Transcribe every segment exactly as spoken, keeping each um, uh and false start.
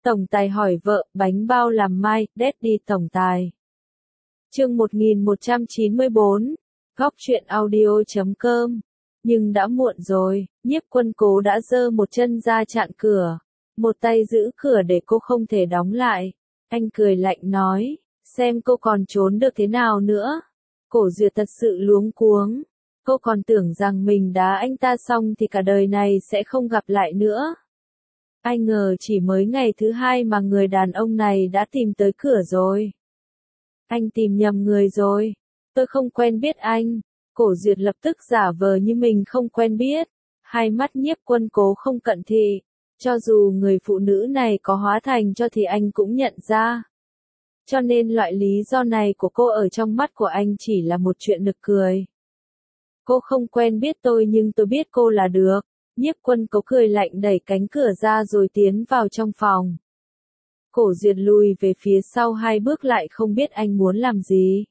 Tổng tài hỏi vợ, bánh bao làm mai, Daddy tổng tài. Chương một nghìn một trăm chín mươi bốn, góc truyện audio chấm com. Nhưng đã muộn rồi, Nhiếp Quân Cố đã giơ một chân ra chặn cửa, một tay giữ cửa để cô không thể đóng lại. Anh cười lạnh nói, xem cô còn trốn được thế nào nữa. Cổ Duyệt thật sự luống cuống. Cô còn tưởng rằng mình đá anh ta xong thì cả đời này sẽ không gặp lại nữa. Ai ngờ chỉ mới ngày thứ hai mà người đàn ông này đã tìm tới cửa rồi. Anh tìm nhầm người rồi. Tôi không quen biết anh. Cổ Duyệt lập tức giả vờ như mình không quen biết. Hai mắt Nhiếp Quân Cố không cận thị. Cho dù người phụ nữ này có hóa thành cho thì anh cũng nhận ra. Cho nên loại lý do này của cô ở trong mắt của anh chỉ là một chuyện nực cười. Cô không quen biết tôi nhưng tôi biết cô là được. Nhiếp Quân Cố cười lạnh đẩy cánh cửa ra rồi tiến vào trong phòng. Cổ Duyệt lùi về phía sau hai bước lại không biết anh muốn làm gì.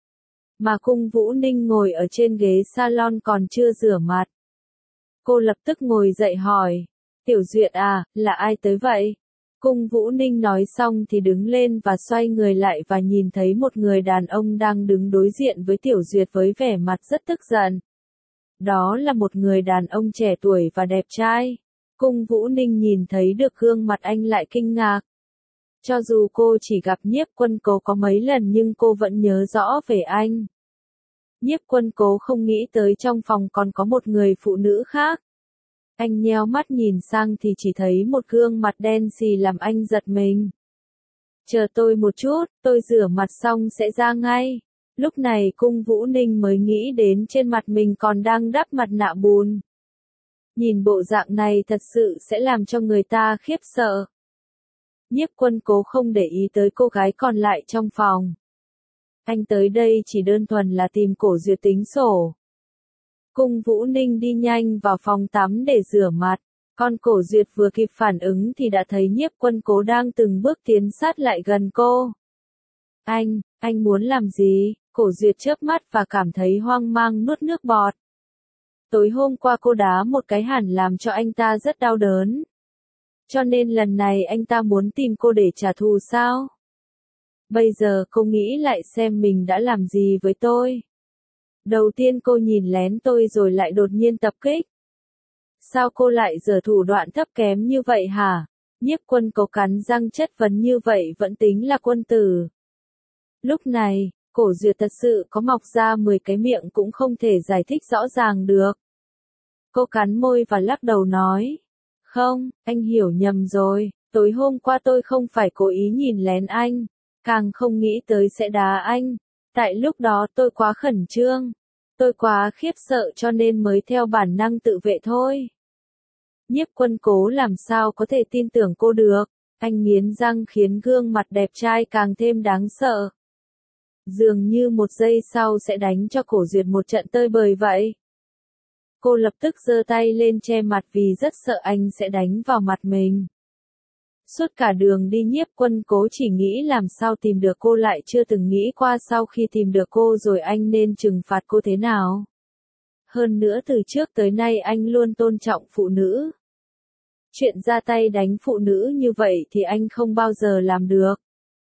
Mà Cung Vũ Ninh ngồi ở trên ghế salon còn chưa rửa mặt. Cô lập tức ngồi dậy hỏi. Tiểu Duyệt à, là ai tới vậy? Cung Vũ Ninh nói xong thì đứng lên và xoay người lại và nhìn thấy một người đàn ông đang đứng đối diện với Tiểu Duyệt với vẻ mặt rất tức giận. Đó là một người đàn ông trẻ tuổi và đẹp trai. Cung Vũ Ninh nhìn thấy được gương mặt anh lại kinh ngạc. Cho dù cô chỉ gặp Nhiếp Quân Cố có mấy lần nhưng cô vẫn nhớ rõ về anh. Nhiếp Quân Cố không nghĩ tới trong phòng còn có một người phụ nữ khác. Anh nheo mắt nhìn sang thì chỉ thấy một gương mặt đen xì làm anh giật mình. Chờ tôi một chút, tôi rửa mặt xong sẽ ra ngay. Lúc này Cung Vũ Ninh mới nghĩ đến trên mặt mình còn đang đắp mặt nạ bùn. Nhìn bộ dạng này thật sự sẽ làm cho người ta khiếp sợ. Nhiếp Quân Cố không để ý tới cô gái còn lại trong phòng. Anh tới đây chỉ đơn thuần là tìm Cổ Duyệt tính sổ. Cung Vũ Ninh đi nhanh vào phòng tắm để rửa mặt. Con Cổ Duyệt vừa kịp phản ứng thì đã thấy Nhiếp Quân Cố đang từng bước tiến sát lại gần cô. Anh, anh muốn làm gì? Cổ Duyệt chớp mắt và cảm thấy hoang mang nuốt nước bọt. Tối hôm qua cô đá một cái hẳn làm cho anh ta rất đau đớn. Cho nên lần này anh ta muốn tìm cô để trả thù sao? Bây giờ cô nghĩ lại xem mình đã làm gì với tôi. Đầu tiên cô nhìn lén tôi rồi lại đột nhiên tập kích. Sao cô lại giở thủ đoạn thấp kém như vậy hả? Nhiếp Quân Cố cắn răng chất vấn như vậy vẫn tính là quân tử. Lúc này, Cổ Duyệt thật sự có mọc ra mười cái miệng cũng không thể giải thích rõ ràng được. Cô cắn môi và lắc đầu nói. Không, anh hiểu nhầm rồi, tối hôm qua tôi không phải cố ý nhìn lén anh, càng không nghĩ tới sẽ đá anh. Tại lúc đó tôi quá khẩn trương, tôi quá khiếp sợ cho nên mới theo bản năng tự vệ thôi. Nhiếp Quân Cố làm sao có thể tin tưởng cô được, anh nghiến răng khiến gương mặt đẹp trai càng thêm đáng sợ. Dường như một giây sau sẽ đánh cho Cổ Duyệt một trận tơi bời vậy. Cô lập tức giơ tay lên che mặt vì rất sợ anh sẽ đánh vào mặt mình. Suốt cả đường đi Nhiếp Quân Cố chỉ nghĩ làm sao tìm được cô lại chưa từng nghĩ qua sau khi tìm được cô rồi anh nên trừng phạt cô thế nào. Hơn nữa từ trước tới nay anh luôn tôn trọng phụ nữ. Chuyện ra tay đánh phụ nữ như vậy thì anh không bao giờ làm được.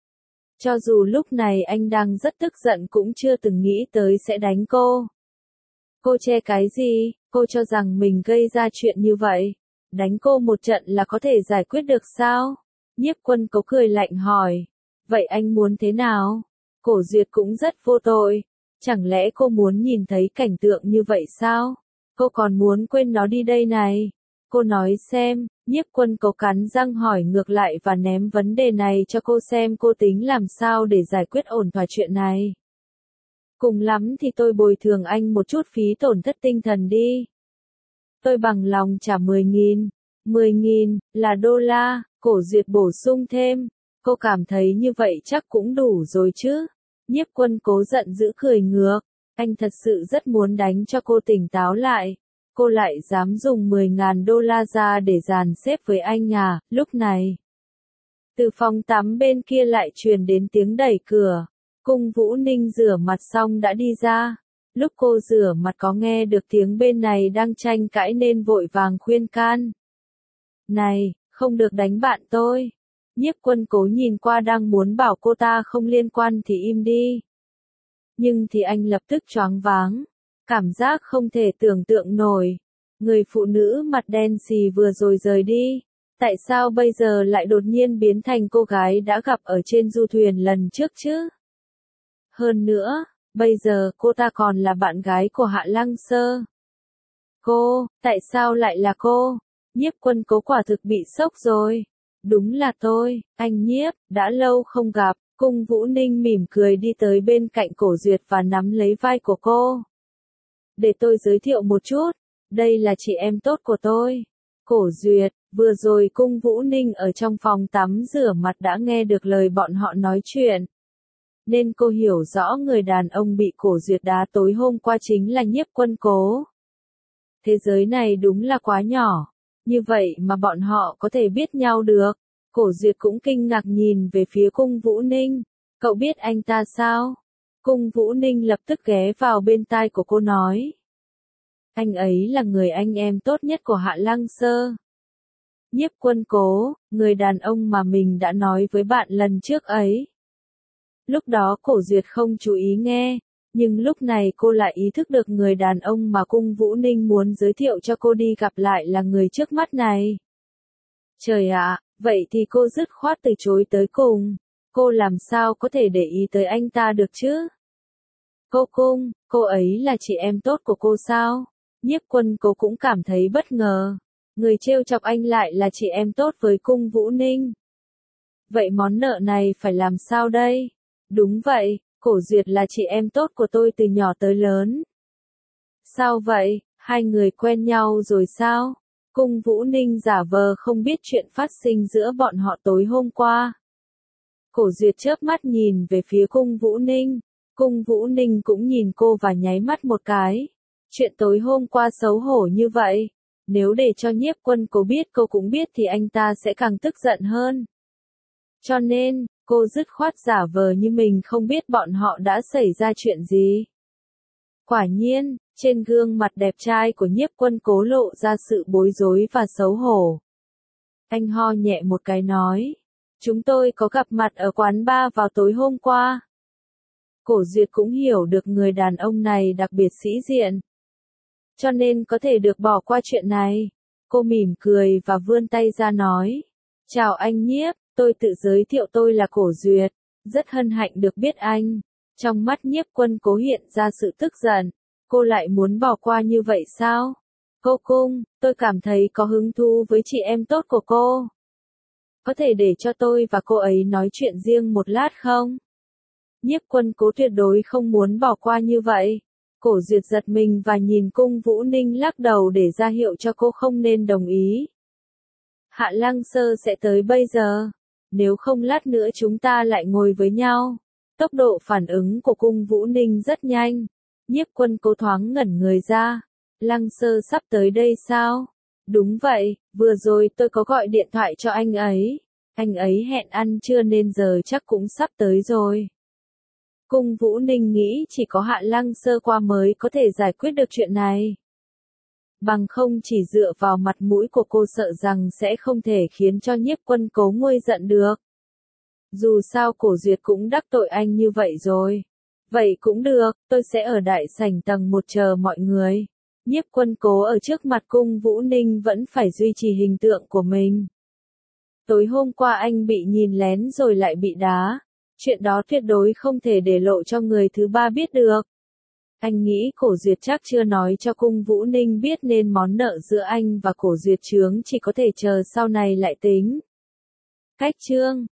Cho dù lúc này anh đang rất tức giận cũng chưa từng nghĩ tới sẽ đánh cô. Cô che cái gì, cô cho rằng mình gây ra chuyện như vậy. Đánh cô một trận là có thể giải quyết được sao? Nhiếp Quân Cố cười lạnh hỏi. Vậy anh muốn thế nào? Cổ Duyệt cũng rất vô tội. Chẳng lẽ cô muốn nhìn thấy cảnh tượng như vậy sao? Cô còn muốn quên nó đi đây này. Cô nói xem, Nhiếp Quân Cố cắn răng hỏi ngược lại và ném vấn đề này cho cô xem cô tính làm sao để giải quyết ổn thỏa chuyện này. Cùng lắm thì tôi bồi thường anh một chút phí tổn thất tinh thần đi. Tôi bằng lòng trả mười nghìn. mười nghìn, là đô la, Cổ Duyệt bổ sung thêm. Cô cảm thấy như vậy chắc cũng đủ rồi chứ. Nhiếp Quân Cố giận dữ cười ngược. Anh thật sự rất muốn đánh cho cô tỉnh táo lại. Cô lại dám dùng mười ngàn đô la ra để dàn xếp với anh à, lúc này. Từ phòng tắm bên kia lại truyền đến tiếng đẩy cửa. Cung Vũ Ninh rửa mặt xong đã đi ra. Lúc cô rửa mặt có nghe được tiếng bên này đang tranh cãi nên vội vàng khuyên can. Này, không được đánh bạn tôi. Nhiếp Quân Cố nhìn qua đang muốn bảo cô ta không liên quan thì im đi. Nhưng thì anh lập tức choáng váng, cảm giác không thể tưởng tượng nổi. Người phụ nữ mặt đen xì vừa rồi rời đi, tại sao bây giờ lại đột nhiên biến thành cô gái đã gặp ở trên du thuyền lần trước chứ? Hơn nữa, bây giờ cô ta còn là bạn gái của Hạ Lăng Sơ. Cô, tại sao lại là cô? Nhiếp Quân Cố quả thực bị sốc rồi. Đúng là tôi, anh Nhiếp, đã lâu không gặp. Cung Vũ Ninh mỉm cười đi tới bên cạnh Cổ Duyệt và nắm lấy vai của cô. Để tôi giới thiệu một chút, đây là chị em tốt của tôi. Cổ Duyệt, vừa rồi Cung Vũ Ninh ở trong phòng tắm rửa mặt đã nghe được lời bọn họ nói chuyện. Nên cô hiểu rõ người đàn ông bị Cổ Duyệt đá tối hôm qua chính là Nhiếp Quân Cố. Thế giới này đúng là quá nhỏ, như vậy mà bọn họ có thể biết nhau được. Cổ Duyệt cũng kinh ngạc nhìn về phía Cung Vũ Ninh. Cậu biết anh ta sao? Cung Vũ Ninh lập tức ghé vào bên tai của cô nói. Anh ấy là người anh em tốt nhất của Hạ Lăng Sơ. Nhiếp Quân Cố, người đàn ông mà mình đã nói với bạn lần trước ấy. Lúc đó Cổ Duyệt không chú ý nghe, nhưng lúc này cô lại ý thức được người đàn ông mà Cung Vũ Ninh muốn giới thiệu cho cô đi gặp lại là người trước mắt này. Trời ạ, vậy thì cô dứt khoát từ chối tới cùng. Cô làm sao có thể để ý tới anh ta được chứ? Cô Cung, cô ấy là chị em tốt của cô sao? Nhiếp Quân Cố cũng cảm thấy bất ngờ. Người trêu chọc anh lại là chị em tốt với Cung Vũ Ninh. Vậy món nợ này phải làm sao đây? Đúng vậy, Cổ Duyệt là chị em tốt của tôi từ nhỏ tới lớn. Sao vậy, hai người quen nhau rồi sao? Cung Vũ Ninh giả vờ không biết chuyện phát sinh giữa bọn họ tối hôm qua. Cổ Duyệt chớp mắt nhìn về phía Cung Vũ Ninh. Cung Vũ Ninh cũng nhìn cô và nháy mắt một cái. Chuyện tối hôm qua xấu hổ như vậy. Nếu để cho Nhiếp Quân Cố biết cô cũng biết thì anh ta sẽ càng tức giận hơn. Cho nên, cô dứt khoát giả vờ như mình không biết bọn họ đã xảy ra chuyện gì. Quả nhiên, trên gương mặt đẹp trai của Nhiếp Quân Cố lộ ra sự bối rối và xấu hổ. Anh ho nhẹ một cái nói. Chúng tôi có gặp mặt ở quán bar vào tối hôm qua. Cổ Duyệt cũng hiểu được người đàn ông này đặc biệt sĩ diện. Cho nên có thể được bỏ qua chuyện này. Cô mỉm cười và vươn tay ra nói. Chào anh Nhiếp, tôi tự giới thiệu tôi là Cổ Duyệt. Rất hân hạnh được biết anh. Trong mắt Nhiếp Quân Cố hiện ra sự tức giận. Cô lại muốn bỏ qua như vậy sao? Cô Cung, tôi cảm thấy có hứng thú với chị em tốt của cô. Có thể để cho tôi và cô ấy nói chuyện riêng một lát không? Nhiếp Quân Cố tuyệt đối không muốn bỏ qua như vậy. Cổ Duyệt giật mình và nhìn Cung Vũ Ninh lắc đầu để ra hiệu cho cô không nên đồng ý. Hạ Lăng Sơ sẽ tới bây giờ. Nếu không lát nữa chúng ta lại ngồi với nhau. Tốc độ phản ứng của Cung Vũ Ninh rất nhanh. Nhiếp Quân Cố thoáng ngẩn người ra. Lăng Sơ sắp tới đây sao? Đúng vậy, vừa rồi tôi có gọi điện thoại cho anh ấy. Anh ấy hẹn ăn trưa nên giờ chắc cũng sắp tới rồi. Cung Vũ Ninh nghĩ chỉ có Hạ Lăng Sơ qua mới có thể giải quyết được chuyện này. Bằng không chỉ dựa vào mặt mũi của cô sợ rằng sẽ không thể khiến cho Nhiếp Quân Cố nguôi giận được. Dù sao Cổ Duyệt cũng đắc tội anh như vậy rồi. Vậy cũng được, tôi sẽ ở đại sảnh tầng một chờ mọi người. Nhiếp Quân Cố ở trước mặt Cung Vũ Ninh vẫn phải duy trì hình tượng của mình. Tối hôm qua anh bị nhìn lén rồi lại bị đá. Chuyện đó tuyệt đối không thể để lộ cho người thứ ba biết được. Anh nghĩ Cổ Duyệt chắc chưa nói cho Cung Vũ Ninh biết nên món nợ giữa anh và Cổ Duyệt chướng chỉ có thể chờ sau này lại tính. Cách chương